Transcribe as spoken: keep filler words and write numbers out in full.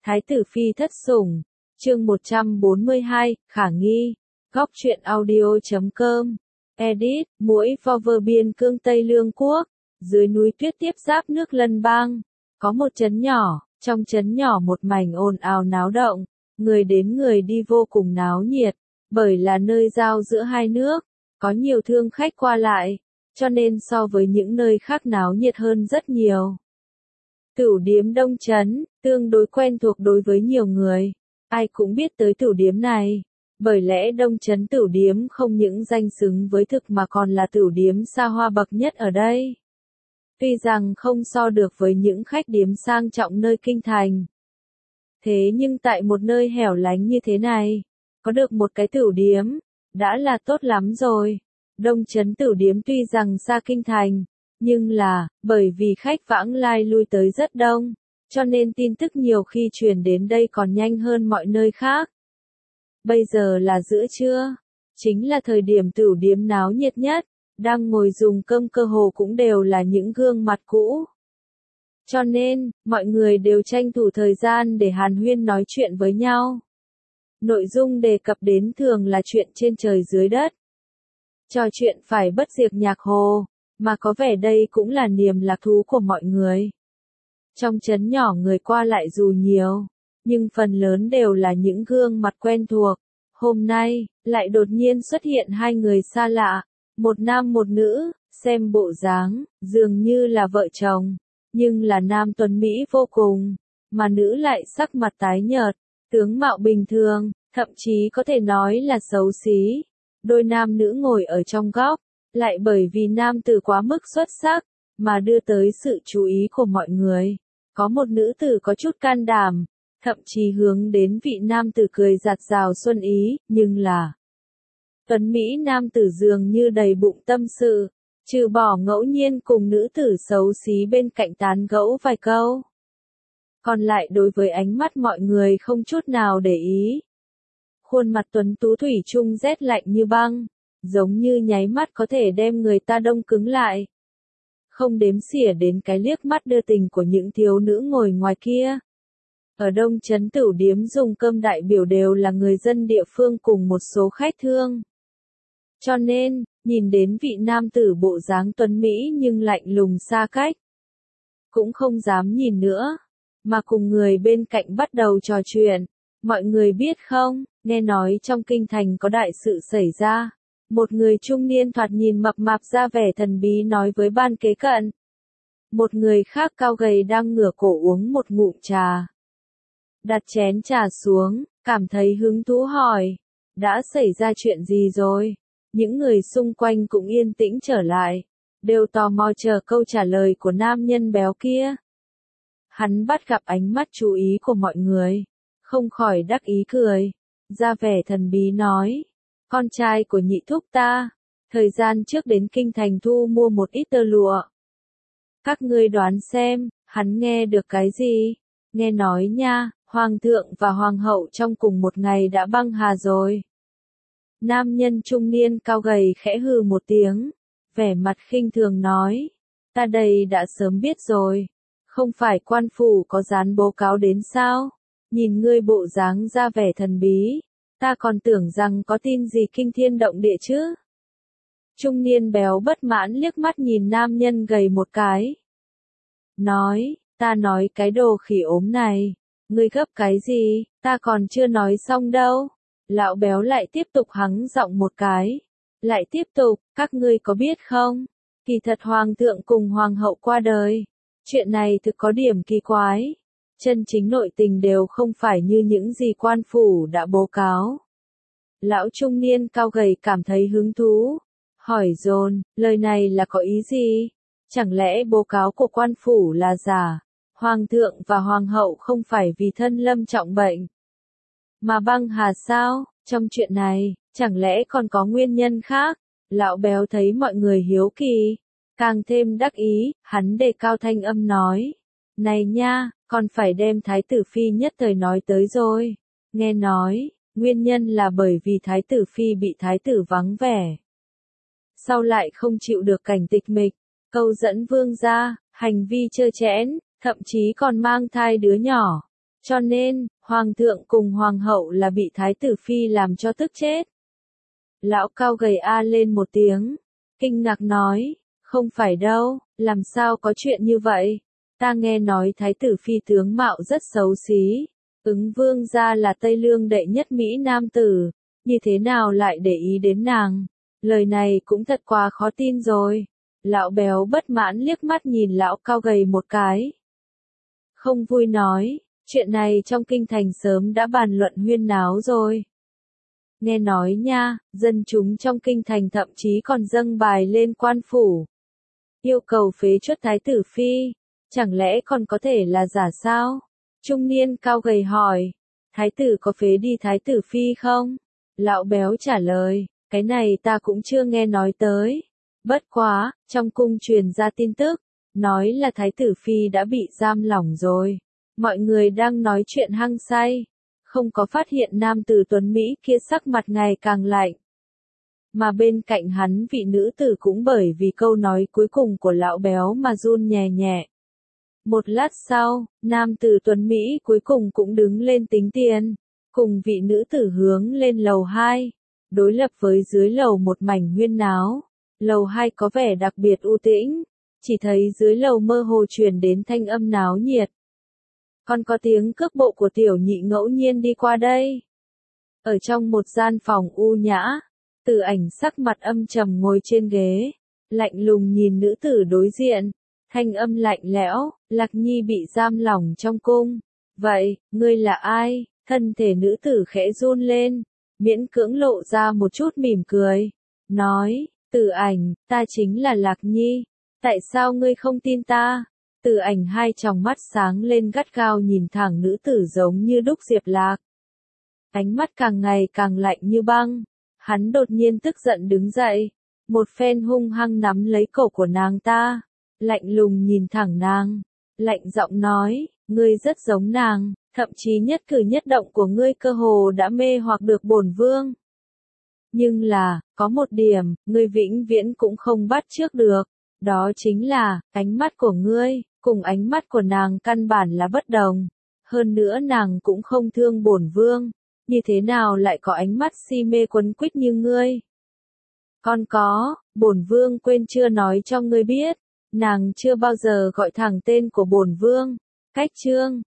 Thái tử phi thất sủng, chương một trăm bốn mươi hai, khả nghi, góc truyện audio chấm com, edit, muỗi Vover biên cương Tây Lương Quốc, dưới núi tuyết tiếp giáp nước Lân Bang, có một trấn nhỏ, trong trấn nhỏ một mảnh ồn ào náo động, người đến người đi vô cùng náo nhiệt, bởi là nơi giao giữa hai nước, có nhiều thương khách qua lại, cho nên so với những nơi khác náo nhiệt hơn rất nhiều. Tửu điếm Đông Trấn, tương đối quen thuộc đối với nhiều người, ai cũng biết tới tửu điếm này, bởi lẽ Đông Trấn tửu điếm không những danh xứng với thực mà còn là tửu điếm xa hoa bậc nhất ở đây. Tuy rằng không so được với những khách điếm sang trọng nơi kinh thành. Thế nhưng tại một nơi hẻo lánh như thế này, có được một cái tửu điếm, đã là tốt lắm rồi. Đông Trấn tửu điếm tuy rằng xa kinh thành, nhưng là, bởi vì khách vãng lai lui tới rất đông, cho nên tin tức nhiều khi truyền đến đây còn nhanh hơn mọi nơi khác. Bây giờ là giữa trưa, chính là thời điểm tửu điếm náo nhiệt nhất, đang ngồi dùng cơm cơ hồ cũng đều là những gương mặt cũ. Cho nên, mọi người đều tranh thủ thời gian để hàn huyên nói chuyện với nhau. Nội dung đề cập đến thường là chuyện trên trời dưới đất. Trò chuyện phải bất diệt nhạc hồ, mà có vẻ đây cũng là niềm lạc thú của mọi người. Trong trấn nhỏ người qua lại dù nhiều, nhưng phần lớn đều là những gương mặt quen thuộc. Hôm nay, lại đột nhiên xuất hiện hai người xa lạ, một nam một nữ, xem bộ dáng, dường như là vợ chồng, nhưng là nam tuấn Mỹ vô cùng, mà nữ lại sắc mặt tái nhợt, tướng mạo bình thường, thậm chí có thể nói là xấu xí. Đôi nam nữ ngồi ở trong góc, lại bởi vì nam tử quá mức xuất sắc, mà đưa tới sự chú ý của mọi người. Có một nữ tử có chút can đảm, thậm chí hướng đến vị nam tử cười giạt rào xuân ý, nhưng là tuấn Mỹ nam tử dường như đầy bụng tâm sự, trừ bỏ ngẫu nhiên cùng nữ tử xấu xí bên cạnh tán gẫu vài câu. Còn lại đối với ánh mắt mọi người không chút nào để ý. Khuôn mặt tuấn tú thủy chung rét lạnh như băng, giống như nháy mắt có thể đem người ta đông cứng lại. Không đếm xỉa đến cái liếc mắt đưa tình của những thiếu nữ ngồi ngoài kia. Ở Đông Trấn tửu điếm dùng cơm đại biểu đều là người dân địa phương cùng một số khách thương. Cho nên, nhìn đến vị nam tử bộ dáng tuấn Mỹ nhưng lạnh lùng xa cách. Cũng không dám nhìn nữa, mà cùng người bên cạnh bắt đầu trò chuyện. Mọi người biết không, nghe nói trong kinh thành có đại sự xảy ra. Một người trung niên thoạt nhìn mập mạp ra vẻ thần bí nói với ban kế cận. Một người khác cao gầy đang ngửa cổ uống một ngụm trà. Đặt chén trà xuống, cảm thấy hứng thú hỏi. Đã xảy ra chuyện gì rồi? Những người xung quanh cũng yên tĩnh trở lại. Đều tò mò chờ câu trả lời của nam nhân béo kia. Hắn bắt gặp ánh mắt chú ý của mọi người. Không khỏi đắc ý cười. Ra vẻ thần bí nói. Con trai của nhị thúc ta, thời gian trước đến kinh thành thu mua một ít tơ lụa. Các ngươi đoán xem, hắn nghe được cái gì? Nghe nói nha, hoàng thượng và hoàng hậu trong cùng một ngày đã băng hà rồi. Nam nhân trung niên cao gầy khẽ hừ một tiếng, vẻ mặt khinh thường nói, ta đây đã sớm biết rồi, không phải quan phủ có dán báo cáo đến sao? Nhìn ngươi bộ dáng ra vẻ thần bí. Ta còn tưởng rằng có tin gì kinh thiên động địa chứ. Trung niên béo bất mãn liếc mắt nhìn nam nhân gầy một cái. Nói, ta nói cái đồ khỉ ốm này, ngươi gấp cái gì, ta còn chưa nói xong đâu. Lão béo lại tiếp tục hắng giọng một cái. Lại tiếp tục, các ngươi có biết không? Kỳ thật hoàng thượng cùng hoàng hậu qua đời. Chuyện này thực có điểm kỳ quái. Chân chính nội tình đều không phải như những gì quan phủ đã báo cáo. Lão trung niên cao gầy cảm thấy hứng thú, hỏi dồn, lời này là có ý gì? Chẳng lẽ báo cáo của quan phủ là giả? Hoàng thượng và hoàng hậu không phải vì thân lâm trọng bệnh mà băng hà sao? Trong chuyện này, chẳng lẽ còn có nguyên nhân khác? Lão béo thấy mọi người hiếu kỳ, càng thêm đắc ý, hắn đề cao thanh âm nói. Này nha, còn phải đem thái tử phi nhất thời nói tới rồi. Nghe nói, nguyên nhân là bởi vì thái tử phi bị thái tử vắng vẻ. Sau lại không chịu được cảnh tịch mịch, câu dẫn vương gia, hành vi trơ trẽn, thậm chí còn mang thai đứa nhỏ. Cho nên, hoàng thượng cùng hoàng hậu là bị thái tử phi làm cho tức chết. Lão cao gầy a lên một tiếng, kinh ngạc nói, không phải đâu, làm sao có chuyện như vậy? Ta nghe nói thái tử phi tướng mạo rất xấu xí, ứng vương gia là Tây Lương đệ nhất Mỹ nam tử, như thế nào lại để ý đến nàng? Lời này cũng thật quá khó tin rồi. Lão béo bất mãn liếc mắt nhìn lão cao gầy một cái. Không vui nói, chuyện này trong kinh thành sớm đã bàn luận huyên náo rồi. Nghe nói nha, dân chúng trong kinh thành thậm chí còn dâng bài lên quan phủ. Yêu cầu phế truất thái tử phi, chẳng lẽ còn có thể là giả sao? Trung niên cao gầy hỏi, thái tử có phế đi thái tử phi không? Lão béo trả lời, cái này ta cũng chưa nghe nói tới. Bất quá, trong cung truyền ra tin tức, nói là thái tử phi đã bị giam lỏng rồi. Mọi người đang nói chuyện hăng say, không có phát hiện nam tử tuấn Mỹ kia sắc mặt ngày càng lạnh. Mà bên cạnh hắn vị nữ tử cũng bởi vì câu nói cuối cùng của lão béo mà run nhẹ nhẹ. Một lát sau, nam tử tuấn Mỹ cuối cùng cũng đứng lên tính tiền, cùng vị nữ tử hướng lên lầu hai, đối lập với dưới lầu một mảnh huyên náo. Lầu hai có vẻ đặc biệt u tĩnh, chỉ thấy dưới lầu mơ hồ truyền đến thanh âm náo nhiệt. Còn có tiếng cước bộ của tiểu nhị ngẫu nhiên đi qua đây. Ở trong một gian phòng u nhã, Tử Ảnh sắc mặt âm trầm ngồi trên ghế, lạnh lùng nhìn nữ tử đối diện, thanh âm lạnh lẽo, Lạc Nhi bị giam lỏng trong cung. Vậy, ngươi là ai? Thân thể nữ tử khẽ run lên, miễn cưỡng lộ ra một chút mỉm cười, nói, Tử Ảnh, ta chính là Lạc Nhi, tại sao ngươi không tin ta? Tử Ảnh hai tròng mắt sáng lên gắt gao nhìn thẳng nữ tử giống như đúc Diệp Lạc. Ánh mắt càng ngày càng lạnh như băng, hắn đột nhiên tức giận đứng dậy, một phen hung hăng nắm lấy cổ của nàng ta, lạnh lùng nhìn thẳng nàng, lạnh giọng nói, ngươi rất giống nàng, thậm chí nhất cử nhất động của ngươi cơ hồ đã mê hoặc được bổn vương. Nhưng là, có một điểm, ngươi vĩnh viễn cũng không bắt chước được, đó chính là, ánh mắt của ngươi, cùng ánh mắt của nàng căn bản là bất đồng. Hơn nữa nàng cũng không thương bổn vương, như thế nào lại có ánh mắt si mê quấn quýt như ngươi? Còn có, bổn vương quên chưa nói cho ngươi biết, nàng chưa bao giờ gọi thẳng tên của bổn vương. Cách chương